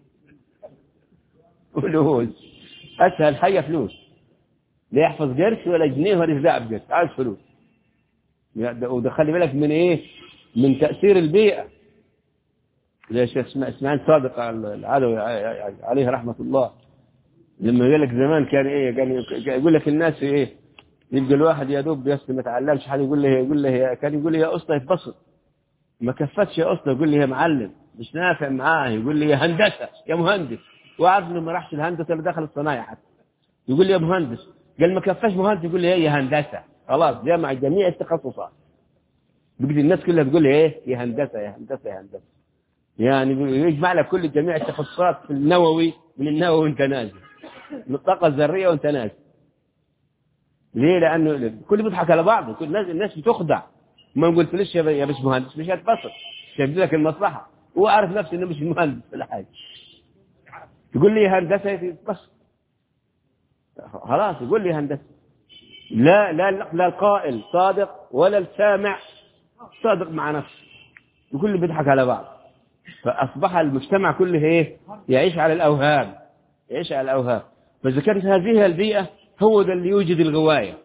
اسهل حاجه فلوس، لا يحفظ قرش ولا جنيه ولا يزعق بقرش، عايز فلوس. وده خلي بالك من ايه؟ من تاثير البيئه. زي الشيخ اسماعيل صادق العلوي عليه رحمه الله، لما قال لك زمان كان ايه؟ كان يقول لك الناس ايه؟ يبقى الواحد يا دوب بس ما تعلمش حد يقول له كان يقول لي يا اسطى يتبسط، ما كفتش يا اسطى يقول لي يا معلم، مش نافع معاه يقول لي يا هندسه يا مهندس، وعارف انه ما راحش الهندسه اللي دخل الصنايع حتى يقول لي يا مهندس. قال ما كفاش مهندس يقول لي يا هندسه. خلاص جمع جميع التخصصات، بقيت الناس كلها تقول لي ايه؟ يا هندسه. يعني يجمع لك كل جميع التخصصات في النووي، من النووي وانت نازل، من الطاقه الذريه وانت نازل. ليه؟ لانه كل بيضحك على بعضه، كل الناس بتخدع. ما قلت ليش يا بس مهندس مش هتبسط، شايف لك المصلحه، هو عارف نفسه انه مش مهندس ولا حاجه. تقول لي هندسه بس خلاص، يقول لي هندسه. لا القائل صادق ولا السامع صادق مع نفسه، وكل بيضحك على بعض. فاصبح المجتمع كله ايه؟ يعيش على الاوهام. فاذا كانت هذه البيئه هو ده اللي يوجد الغوايه.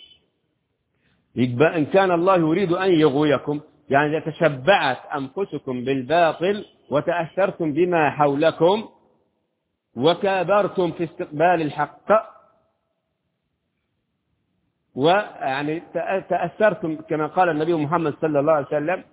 يبقى إن كان الله يريد أن يغويكم، يعني إذا تشبعت أنفسكم بالباطل وتأثرتم بما حولكم وكابرتم في استقبال الحق، ويعني تأثرتم كما قال النبي محمد صلى الله عليه وسلم: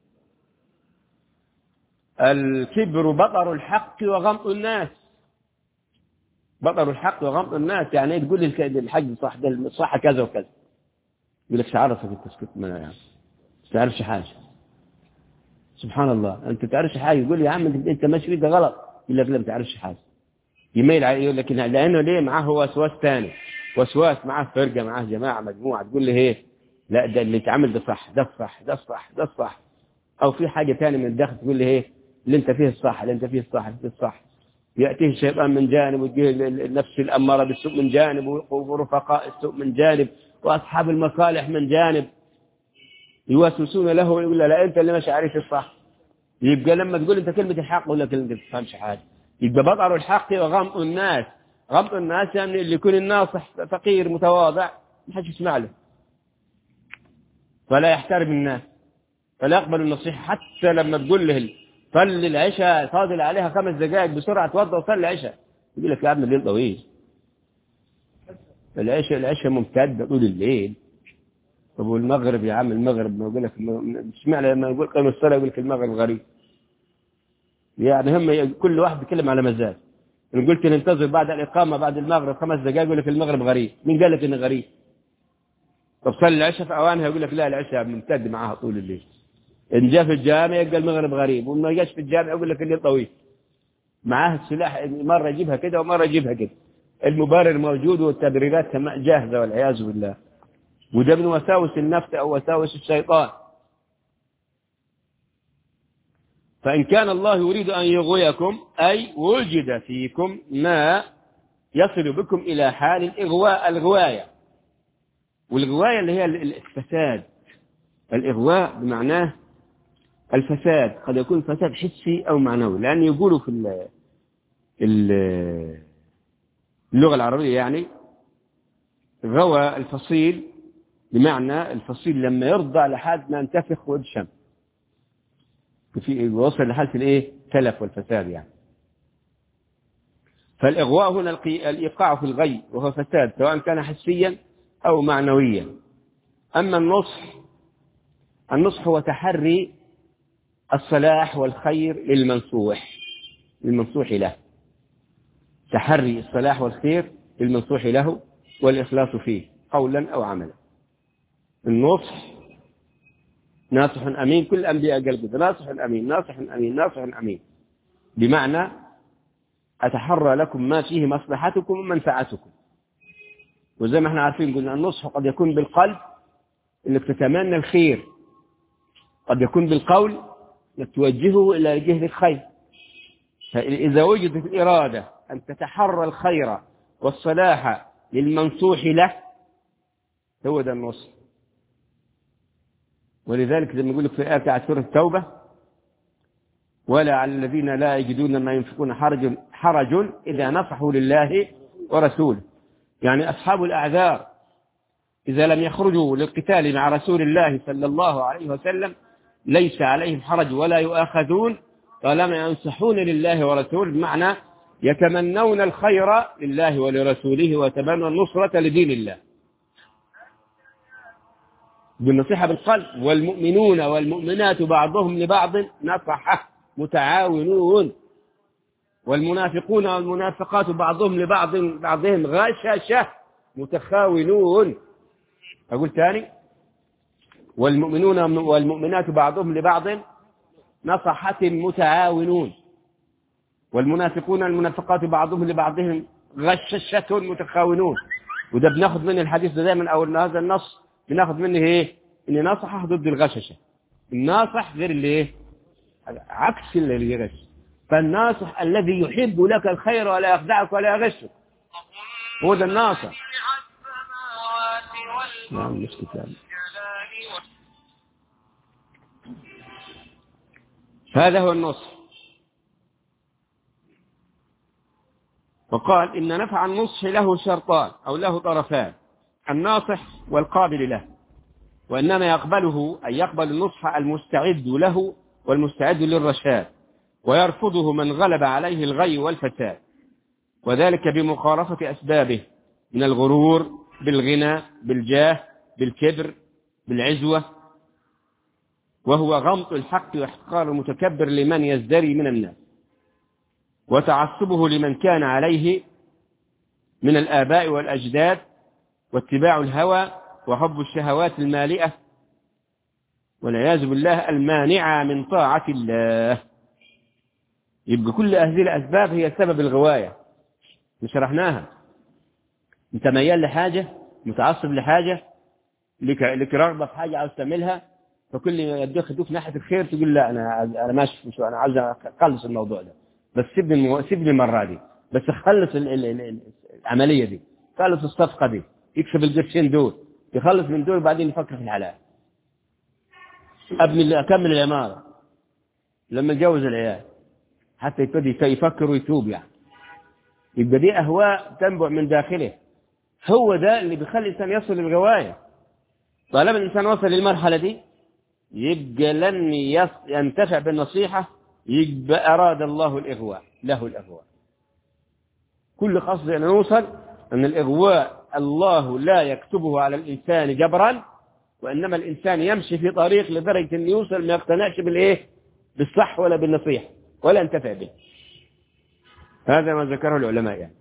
الكبر بطر الحق وغمط الناس. بطر الحق وغمط الناس يعني ايه؟ تقول لي الحج صح، ده الصح كذا وكذا، يقول لك تعرفك التسكت ما يعني ما تعرفش حاجه. سبحان الله، انت تعرفش حاجه، يقول لي يا عم انت ماشي ده غلط، يقول لك لا ما تعرفش حاجه، يميل عليه، يقول لك لانه ليه معاه وسواس ثاني، وسواس معاه فرقه، معاه جماعه مجموعه، تقول لي ايه؟ لا ده اللي اتعمل ده صح، ده الصح، ده الصح، ده الصح. او في حاجه ثانيه من الداخل تقول لي ايه؟ اللي انت فيه الصح، اللي انت فيه الصح، اللي انت فيه الصح. يأتيه الشيطان من جانب، ويجيه النفس الأمارة بالسوء من جانب، ورفقاء السوء من جانب، وأصحاب المصالح من جانب، يوسوسون له ويقول له لا أنت اللي ماشي عليك الصح. يبقى لما تقول أنت كلمة الحق ولا كلمة ما تفهمش حاجة. يبقى بطر الحق وغمط الناس. غمط الناس يعني اللي يكون الناصح فقير متواضع ما حدش يسمع له، فلا يحترم الناس، فلا يقبل النصيحة. حتى لما تقول له صلي العشاء، فاضل عليها 5 دقائق بسرعة توضى وصلي العشاء، يقول لك يا عم الليل طويل، العشاء ممتدة طول الليل. طب والمغرب يا عم، المغرب ما يقول لك اسمع لما يقول قيم الصلاة يقول لك المغرب غريب. يعني هم كل واحد بيتكلم على مزاج. إن قلت ننتظر بعد الإقامة بعد المغرب 5 دقائق يقول لك المغرب غريب، مين قال لك إنه غريب؟ طب صلي العشاء في أوانها يقول لك لا العشاء ممتد معاها طول الليل. إن جاء في الجامع يلقى المغرب غريب، وما جاش في الجامع يقول لك الليل طويل. معاه السلاح، مرة يجيبها كده ومرة يجيبها كده. المبرر موجود والتبريرات جاهزة والعياذ بالله. وده من وساوس النفس أو وساوس الشيطان. فإن كان الله يريد أن يغويكم أي وجد فيكم ما يصل بكم إلى حال الغواية. والغواية اللي هي الفساد. الإغواء بمعناه الفساد، قد يكون فساد حسي أو معنوي، لأن يقولوا في اللغة العربية يعني غوى الفصيل، بمعنى الفصيل لما يرضع لحد ما ينتفخ ويدشم، في وصل لحالة الايه؟ تلف والفساد يعني. فالإغواء هنا الإيقاع في الغي، وهو فساد سواء كان حسيا أو معنويا. أما النصح هو تحري الصلاح والخير للمنصوح له، تحري الصلاح والخير للمنصوح له والإخلاص فيه قولا أو عملا. النصح ناصح أمين، كل الأنبياء قال كده ناصح أمين، ناصح أمين، ناصح أمين، بمعنى أتحرى لكم ما فيه مصلحتكم ومنفعتكم. وزي ما احنا عارفين قلنا النصح قد يكون بالقلب انك تتمنى الخير، قد يكون بالقول انك توجهه الى جهة الخير. فإذا وجدت الإرادة أن تتحرى الخير والصلاح للمنصوح له هو ده النصح. ولذلك لما يقول لك في آية بتاعت سورة التوبة: ولا على الذين لا يجدون ما ينفقون حرج إذا نصحوا لله ورسوله. يعني أصحاب الأعذار إذا لم يخرجوا للقتال مع رسول الله صلى الله عليه وسلم ليس عليهم حرج ولا يؤاخذون طالما ينصحون لله ورسوله، بمعنى يتمنون الخير لله ولرسوله ويتمنون النصرة لدين الله بالنصيحة بالقلب. والمؤمنون والمؤمنات بعضهم لبعض نصحة متعاونون، والمنافقون والمنافقات بعضهم بعضهم غششة متخاونون. أقول ثاني: والمؤمنون والمؤمنات بعضهم لبعض نصحة متعاونون، والمنافقون والمنافقات بعضهم لبعضهم غششة متخاونون. وده بناخذ من الحديث ده دائما، أو هذا النص بناخذ منه إيه؟ إن نصحة ضد الغششة. الناصح غير اللي إيه؟ عكس اللي يغش. فالناصح الذي يحب لك الخير ولا يخدعك ولا يغشك، هو ده الناصح. نعم مش كتاب. هذا هو النصح. وقال إن نفع النصح له شرطان أو له طرفان: الناصح والقابل له، وإنما يقبله أي يقبل النصح المستعد له والمستعد للرشاد، ويرفضه من غلب عليه الغي والفساد، وذلك بمخالفة أسبابه من الغرور بالغنى، بالجاه، بالكبر، بالعزوة، وهو غمط الحق واحتقار المتكبر لمن يزدري من الناس، وتعصبه لمن كان عليه من الآباء والأجداد، واتباع الهوى وحب الشهوات المالئة والعياذ بالله المانعة من طاعة الله. يبقى كل هذه الأسباب هي سبب الغواية، شرحناها. أنت ميال لحاجة، متعصب لحاجة، لك رغبة في حاجة عاوز تعملها، فكل ما يدوك ناحية الخير تقول لا أنا ماشي، أنا عاوز أخلص الموضوع ده، بس سيبني المرة دي، بس خلص العملية دي، خلص الصفقة دي، يكسب القرشين دول، يخلص من دول وبعدين يفكر في الحلال. أكمل العمارة لما يتجوز العيال حتى يبتدي يفكر ويتوب يعني. يبقى دي أهواء تنبع من داخله، هو ده اللي بيخلي الإنسان يصل للغواية. طالما الإنسان وصل للمرحلة دي يبقى لن ينتفع بالنصيحة، يبقى أراد الله الإغواء، له الإغواء. كل قصد أن نوصل أن الإغواء الله لا يكتبه على الإنسان جبرا، وإنما الإنسان يمشي في طريق لدرجة أن يوصل ما يقتنعش بالصح ولا بالنصيحة ولا ينتفع به. هذا ما ذكره العلماء يعني.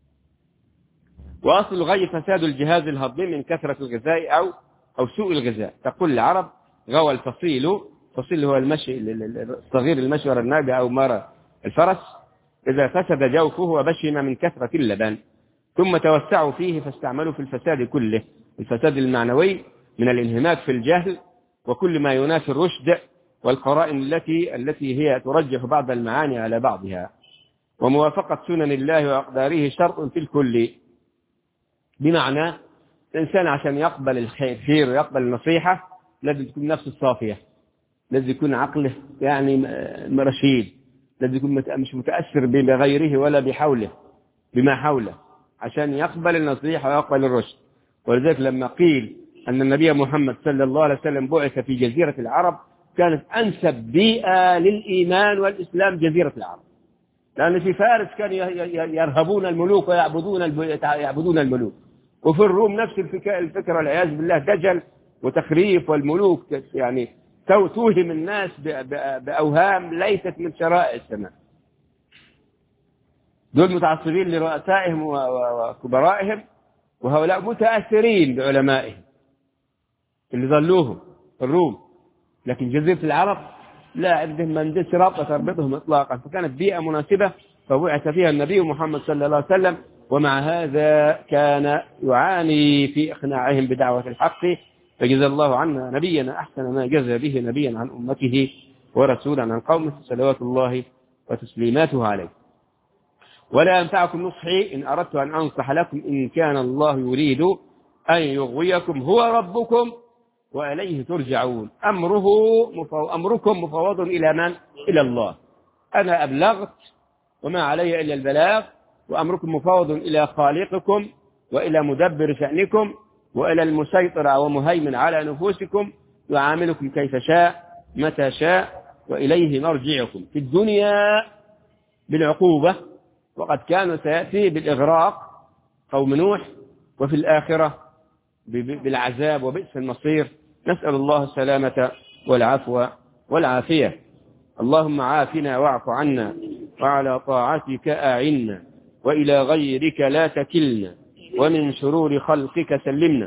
وأصل الغي فساد الجهاز الهضمي من كثرة الغذاء أو سوء الغذاء. تقول العرب غوى الفصيل، فصيل هو المشي الصغير، المشي وراء الناقة أو مرة الفرس، إذا فسد جوفه وبشم من كثرة اللبن، ثم توسعوا فيه فاستعملوا في الفساد كله، الفساد المعنوي من الانهماك في الجهل وكل ما ينافي الرشد، والقرائن التي هي ترجح بعض المعاني على بعضها، وموافقة سنن الله وأقداره شرط في الكل. بمعنى الإنسان عشان يقبل الخير ويقبل النصيحة لازم تكون نفسه صافية، لازم يكون عقله يعني رشيد، لازم يكون مش متأثر بغيره ولا بما حوله عشان يقبل النصيحة ويقبل الرشد. ولذلك لما قيل أن النبي محمد صلى الله عليه وسلم بعث في جزيرة العرب، كانت أنسب بيئة للإيمان والإسلام جزيرة العرب، لأن في فارس كانوا يرهبون الملوك ويعبدون الملوك، وفي الروم نفس الفكرة والعياذ بالله، دجل وتخريف، والملوك يعني توهم الناس بأوهام ليست من شرائع السماء. دول متعصبين لرؤسائهم وكبرائهم، وهؤلاء متأثرين بعلمائهم اللي ظلوهم الروم. لكن جزيرة العرب لا عندهم من رابطة تربطهم إطلاقا، فكانت بيئة مناسبة فبعث فيها النبي محمد صلى الله عليه وسلم، ومع هذا كان يعاني في إقناعهم بدعوة الحق، فجزى الله عنا نبينا أحسن ما جزى به نبيا عن أمته ورسولا عن قومه صلوات الله وتسليماته عليه. ولا ينفعكم نصحي إن أردت أن أنصح لكم إن كان الله يريد أن يغويكم هو ربكم وإليه ترجعون. أمركم مفوض إلى من؟ إلى الله. أنا أبلغت وما علي إلا البلاغ، وأمركم مفوض إلى خالقكم وإلى مدبر شأنكم وإلى المسيطر ومهيمن على نفوسكم، يعاملكم كيف شاء متى شاء، وإليه مرجعكم في الدنيا بالعقوبة، وقد كان سيأتي بالإغراق قوم نوح، وفي الآخرة بالعذاب وبئس المصير. نسأل الله السلامة والعفو والعافية. اللهم عافنا واعف عنا، وعلى طاعتك أعنا، وإلى غيرك لا تكلنا، ومن شرور خلقك سلمنا،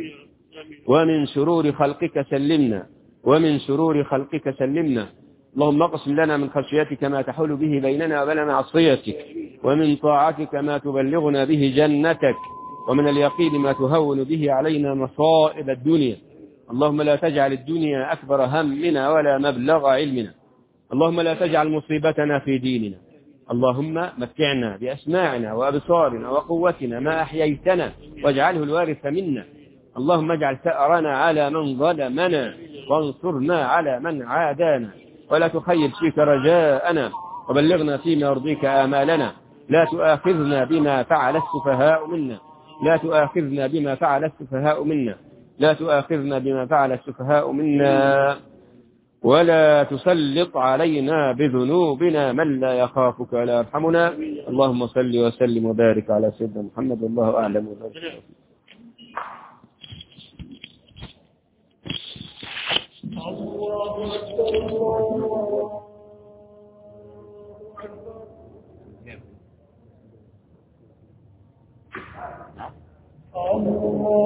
ومن شرور خلقك سلمنا، ومن شرور خلقك سلمنا. اللهم اقسم لنا من خشيتك ما تحول به بيننا وبين معصيتك، ومن طاعتك ما تبلغنا به جنتك، ومن اليقين ما تهون به علينا مصائب الدنيا. اللهم لا تجعل الدنيا أكبر همنا ولا مبلغ علمنا. اللهم لا تجعل مصيبتنا في ديننا. اللهم متعنا بأسماعنا وأبصارنا وقوتنا ما أحييتنا، واجعله الوارث منا. اللهم اجعل ثأرنا على من ظلمنا، وانصرنا على من عادانا، ولا تخيب فيك رجاءنا، وبلغنا فيما يرضيك آمالنا. لا تؤاخذنا بما فعل السفهاء منا، لا تؤاخذنا بما فعل السفهاء منا، لا تؤاخذنا بما فعل السفهاء منا، ولا تسلط علينا بذنوبنا من لا يخافك ولا يرحمنا. اللهم صل وسلم وبارك على سيدنا محمد، والله أعلم. الله